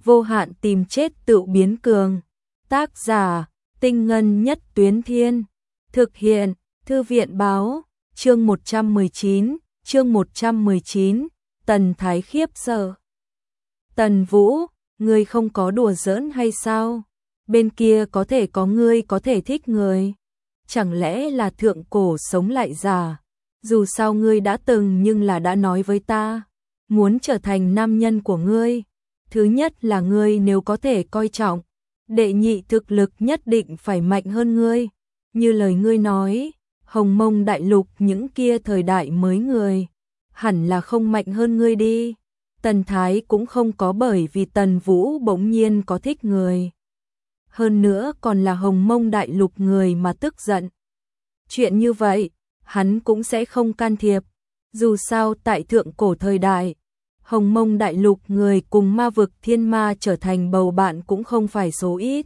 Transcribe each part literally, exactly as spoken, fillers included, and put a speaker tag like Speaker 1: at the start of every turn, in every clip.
Speaker 1: vô hạn tìm chết tự biến cường. Tác giả, Tinh Ngân Nhất Tuyến Thiên. Thực hiện, Thư viện Báo. Chương một trăm mười chín, chương một trăm mười chín, Tần Thái khiếp sợ. Tần Vũ, ngươi không có đùa giỡn hay sao? Bên kia có thể có ngươi có thể thích người. Chẳng lẽ là thượng cổ sống lại già? Dù sao ngươi đã từng nhưng là đã nói với ta, muốn trở thành nam nhân của ngươi. Thứ nhất là ngươi nếu có thể coi trọng, đệ nhị thực lực nhất định phải mạnh hơn ngươi. Như lời ngươi nói, Hồng Mông Đại Lục những kia thời đại mới người, hẳn là không mạnh hơn ngươi đi. Tần Thái cũng không có bởi vì Tần Vũ bỗng nhiên có thích người. Hơn nữa còn là Hồng Mông Đại Lục người mà tức giận. Chuyện như vậy, hắn cũng sẽ không can thiệp. Dù sao tại thượng cổ thời đại, Hồng Mông Đại Lục người cùng ma vực thiên ma trở thành bầu bạn cũng không phải số ít.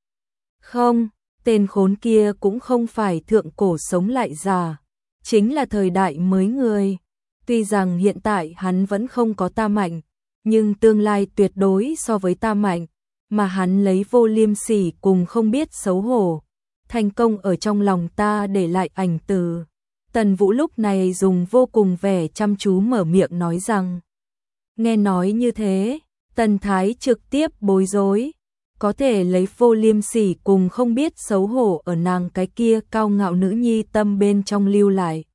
Speaker 1: Không, tên khốn kia cũng không phải thượng cổ sống lại già, chính là thời đại mới người. Tuy rằng hiện tại hắn vẫn không có ta mạnh, nhưng tương lai tuyệt đối so với ta mạnh, mà hắn lấy vô liêm sỉ cùng không biết xấu hổ, thành công ở trong lòng ta để lại ảnh từ. Tần Vũ lúc này dùng vô cùng vẻ chăm chú mở miệng nói rằng. Nghe nói như thế, Tần Thái trực tiếp bối rối, có thể lấy vô liêm sỉ cùng không biết xấu hổ ở nàng cái kia cao ngạo nữ nhi tâm bên trong lưu lại.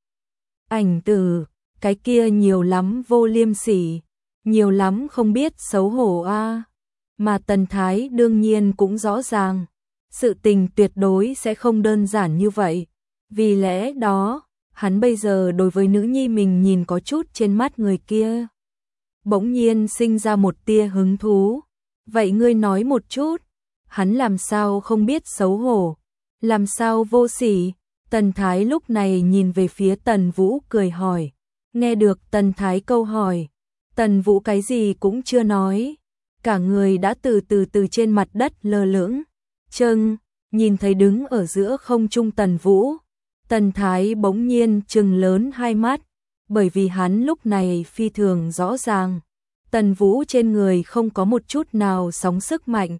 Speaker 1: Ảnh từ, cái kia nhiều lắm vô liêm sỉ, nhiều lắm không biết xấu hổ a. À. Mà Tần Thái đương nhiên cũng rõ ràng, sự tình tuyệt đối sẽ không đơn giản như vậy. Vì lẽ đó, hắn bây giờ đối với nữ nhi mình nhìn có chút trên mắt người kia. Bỗng nhiên sinh ra một tia hứng thú. Vậy ngươi nói một chút, hắn làm sao không biết xấu hổ, làm sao vô sỉ? Tần Thái lúc này nhìn về phía Tần Vũ cười hỏi. Nghe được Tần Thái câu hỏi, Tần Vũ cái gì cũng chưa nói, cả người đã từ từ từ trên mặt đất lơ lửng. Chừng, nhìn thấy đứng ở giữa không trung Tần Vũ, Tần Thái bỗng nhiên trừng lớn hai mắt, bởi vì hắn lúc này phi thường rõ ràng, Tần Vũ trên người không có một chút nào sóng sức mạnh.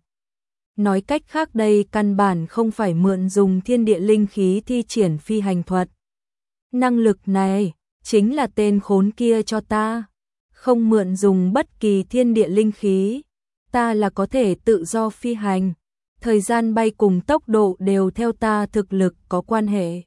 Speaker 1: Nói cách khác đây căn bản không phải mượn dùng thiên địa linh khí thi triển phi hành thuật. Năng lực này chính là tên khốn kia cho ta, không mượn dùng bất kỳ thiên địa linh khí, ta là có thể tự do phi hành, thời gian bay cùng tốc độ đều theo ta thực lực có quan hệ.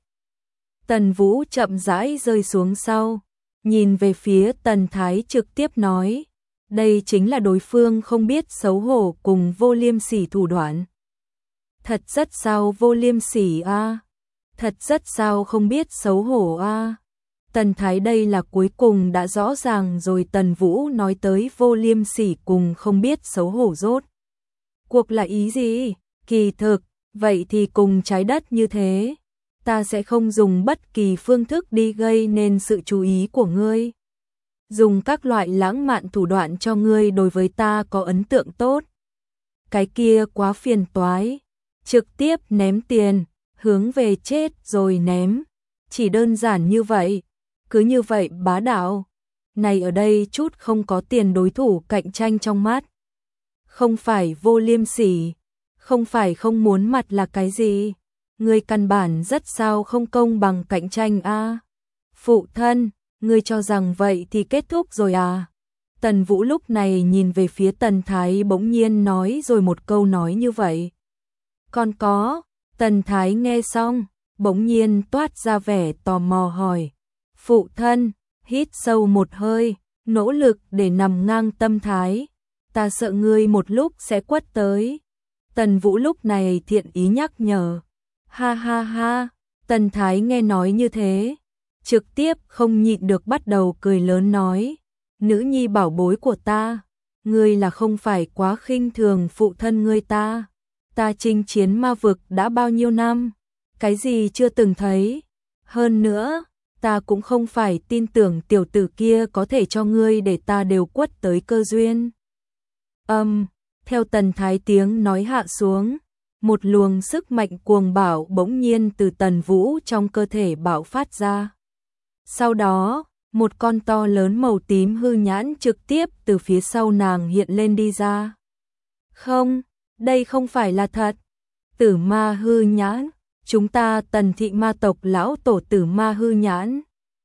Speaker 1: Tần Vũ chậm rãi rơi xuống sau, nhìn về phía Tần Thái trực tiếp nói, đây chính là đối phương không biết xấu hổ cùng vô liêm sỉ thủ đoạn. Thật rất sao vô liêm sỉ a, à? Thật rất sao không biết xấu hổ a. À? Tần Thái đây là cuối cùng đã rõ ràng rồi. Tần Vũ nói tới vô liêm sỉ cùng không biết xấu hổ rốt cuộc là ý gì? Kỳ thực, vậy thì cùng trái đất như thế, ta sẽ không dùng bất kỳ phương thức đi gây nên sự chú ý của ngươi. Dùng các loại lãng mạn thủ đoạn cho ngươi đối với ta có ấn tượng tốt. Cái kia quá phiền toái, trực tiếp ném tiền, hướng về chết rồi ném. Chỉ đơn giản như vậy, cứ như vậy bá đạo. Này ở đây chút không có tiền đối thủ cạnh tranh trong mắt. Không phải vô liêm sỉ, không phải không muốn mặt là cái gì. Ngươi căn bản rất sao không công bằng cạnh tranh a. À? Phụ thân, ngươi cho rằng vậy thì kết thúc rồi à? Tần Vũ lúc này nhìn về phía Tần Thái bỗng nhiên nói rồi một câu nói như vậy. Còn có, Tần Thái nghe xong, bỗng nhiên toát ra vẻ tò mò hỏi. Phụ thân, hít sâu một hơi, nỗ lực để nằm ngang tâm thái. Ta sợ ngươi một lúc sẽ quất tới. Tần Vũ lúc này thiện ý nhắc nhở. Ha ha ha, Tần Thái nghe nói như thế, trực tiếp không nhịn được bắt đầu cười lớn nói. Nữ nhi bảo bối của ta, ngươi là không phải quá khinh thường phụ thân ngươi ta. Ta chinh chiến ma vực đã bao nhiêu năm, cái gì chưa từng thấy. Hơn nữa, ta cũng không phải tin tưởng tiểu tử kia có thể cho ngươi để ta đều quất tới cơ duyên. Âm, um, theo Tần Thái tiếng nói hạ xuống, một luồng sức mạnh cuồng bạo bỗng nhiên từ Tần Vũ trong cơ thể bạo phát ra. Sau đó, một con to lớn màu tím hư nhãn trực tiếp từ phía sau nàng hiện lên đi ra. Không, đây không phải là thật. Tử Ma Hư Nhãn, chúng ta Tần thị ma tộc lão tổ Tử Ma Hư Nhãn.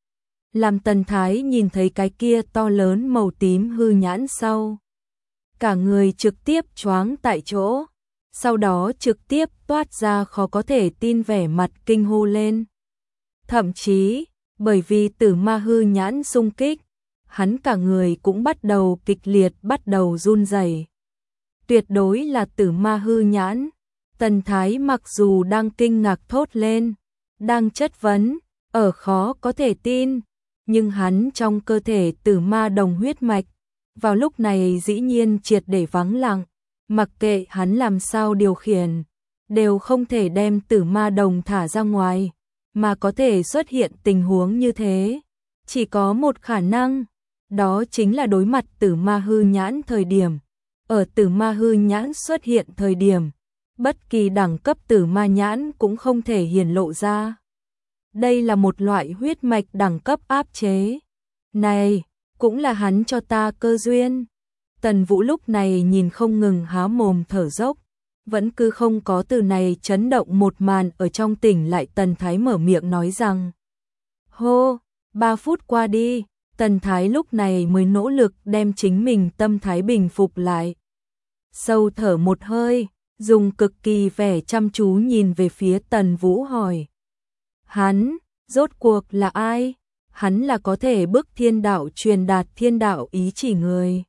Speaker 1: Làm Tần Thái nhìn thấy cái kia to lớn màu tím hư nhãn sau, cả người trực tiếp choáng tại chỗ, sau đó trực tiếp toát ra khó có thể tin vẻ mặt kinh hô lên. Thậm chí, bởi vì Tử Ma Hư Nhãn xung kích, hắn cả người cũng bắt đầu kịch liệt bắt đầu run rẩy. Tuyệt đối là Tử Ma Hư Nhãn. Tần Thái mặc dù đang kinh ngạc thốt lên, đang chất vấn, ở khó có thể tin, nhưng hắn trong cơ thể Tử Ma đồng huyết mạch, vào lúc này dĩ nhiên triệt để vắng lặng, mặc kệ hắn làm sao điều khiển, đều không thể đem Tử Ma đồng thả ra ngoài, mà có thể xuất hiện tình huống như thế. Chỉ có một khả năng, đó chính là đối mặt Tử Ma Hư Nhãn thời điểm. Ở Tử Ma Hư Nhãn xuất hiện thời điểm, bất kỳ đẳng cấp Tử Ma Nhãn cũng không thể hiển lộ ra. Đây là một loại huyết mạch đẳng cấp áp chế. Này, cũng là hắn cho ta cơ duyên. Tần Vũ lúc này nhìn không ngừng há mồm thở dốc, vẫn cứ không có từ này chấn động một màn ở trong tỉnh lại. Tần Thái mở miệng nói rằng, hô, ba phút qua đi, Tần Thái lúc này mới nỗ lực đem chính mình tâm thái bình phục lại. Sâu thở một hơi, dùng cực kỳ vẻ chăm chú nhìn về phía Tần Vũ hỏi. Hắn, rốt cuộc là ai? Hắn là có thể bức thiên đạo truyền đạt thiên đạo ý chỉ người.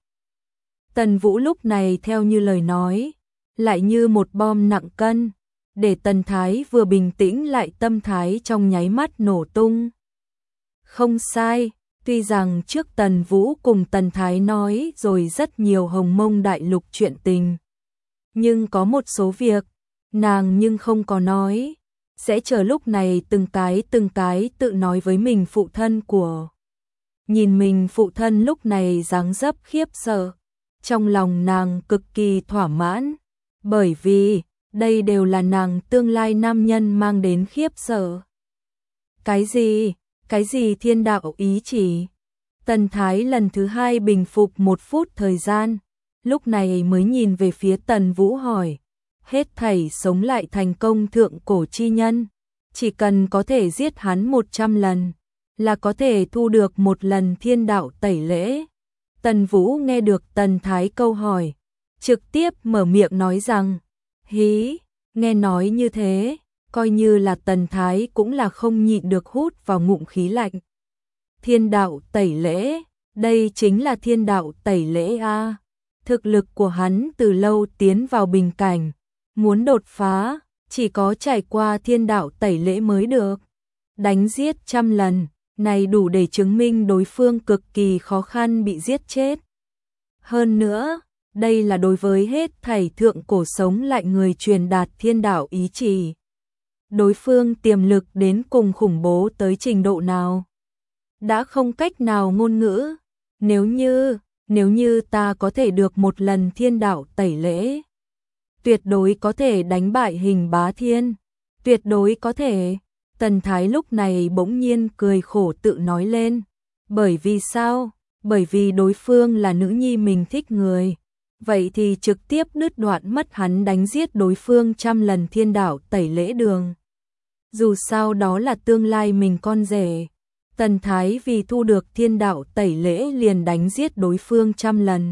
Speaker 1: Tần Vũ lúc này theo như lời nói, lại như một bom nặng cân, để Tần Thái vừa bình tĩnh lại tâm thái trong nháy mắt nổ tung. Không sai, tuy rằng trước Tần Vũ cùng Tần Thái nói rồi rất nhiều hồng mông đại lục chuyện tình, nhưng có một số việc, nàng nhưng không có nói, sẽ chờ lúc này từng cái từng cái tự nói với mình phụ thân của. Nhìn mình phụ thân lúc này dáng dấp khiếp sợ, trong lòng nàng cực kỳ thỏa mãn, bởi vì đây đều là nàng tương lai nam nhân mang đến khiếp sợ. Cái gì? Cái gì thiên đạo ý chỉ? Tần Thái lần thứ hai bình phục một phút thời gian, lúc này mới nhìn về phía Tần Vũ hỏi. Hết thảy sống lại thành công thượng cổ chi nhân, chỉ cần có thể giết hắn một trăm lần, là có thể thu được một lần thiên đạo tẩy lễ. Tần Vũ nghe được Tần Thái câu hỏi, trực tiếp mở miệng nói rằng, hí, nghe nói như thế, coi như là Tần Thái cũng là không nhịn được hút vào ngụm khí lạnh. Thiên đạo tẩy lễ, đây chính là thiên đạo tẩy lễ a. Thực lực của hắn từ lâu tiến vào bình cảnh, muốn đột phá, chỉ có trải qua thiên đạo tẩy lễ mới được. Đánh giết trăm lần, này đủ để chứng minh đối phương cực kỳ khó khăn bị giết chết. Hơn nữa, đây là đối với hết thảy thượng cổ sống lại người truyền đạt thiên đạo ý chỉ. Đối phương tiềm lực đến cùng khủng bố tới trình độ nào, đã không cách nào ngôn ngữ. Nếu như, nếu như ta có thể được một lần thiên đạo tẩy lễ, tuyệt đối có thể đánh bại Hình Bá Thiên, tuyệt đối có thể. Tần Thái lúc này bỗng nhiên cười khổ tự nói lên. Bởi vì sao? Bởi vì đối phương là nữ nhi mình thích người. Vậy thì trực tiếp đứt đoạn mất hắn đánh giết đối phương trăm lần thiên đạo tẩy lễ đường. Dù sao đó là tương lai mình con rể. Tần Thái vì thu được thiên đạo tẩy lễ liền đánh giết đối phương trăm lần.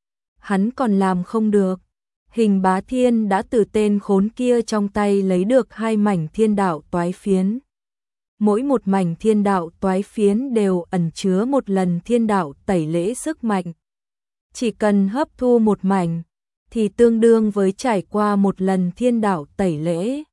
Speaker 1: Hắn còn làm không được. Hình Bá Thiên đã từ tên khốn kia trong tay lấy được hai mảnh thiên đạo toái phiến. Mỗi một mảnh thiên đạo toái phiến đều ẩn chứa một lần thiên đạo tẩy lễ sức mạnh. Chỉ cần hấp thu một mảnh, thì tương đương với trải qua một lần thiên đạo tẩy lễ.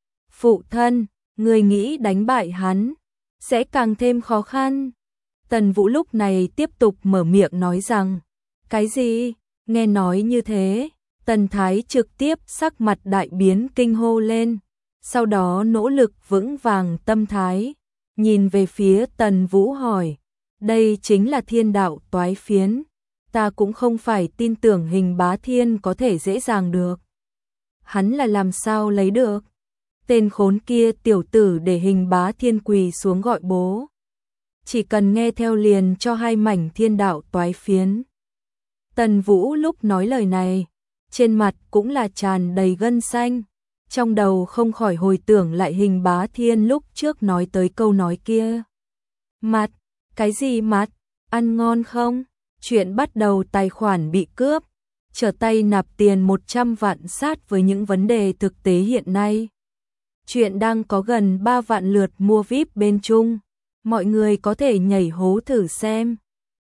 Speaker 1: Phụ thân, người nghĩ đánh bại hắn, sẽ càng thêm khó khăn. Tần Vũ lúc này tiếp tục mở miệng nói rằng, cái gì? Nghe nói như thế, Tần Thái trực tiếp sắc mặt đại biến kinh hô lên, sau đó nỗ lực vững vàng tâm thái, nhìn về phía Tần Vũ hỏi, đây chính là thiên đạo toái phiến, ta cũng không phải tin tưởng Hình Bá Thiên có thể dễ dàng được. Hắn là làm sao lấy được? Tên khốn kia tiểu tử để Hình Bá Thiên quỳ xuống gọi bố. Chỉ cần nghe theo liền cho hai mảnh thiên đạo toái phiến. Tần Vũ lúc nói lời này, trên mặt cũng là tràn đầy gân xanh, trong đầu không khỏi hồi tưởng lại Hình Bá Thiên lúc trước nói tới câu nói kia. Mặt, cái gì mặt, ăn ngon không? Chuyện bắt đầu tài khoản bị cướp, trở tay nạp tiền một trăm vạn sát với những vấn đề thực tế hiện nay. Chuyện đang có gần ba vạn lượt mua vi ai pi bên Trung, mọi người có thể nhảy hố thử xem.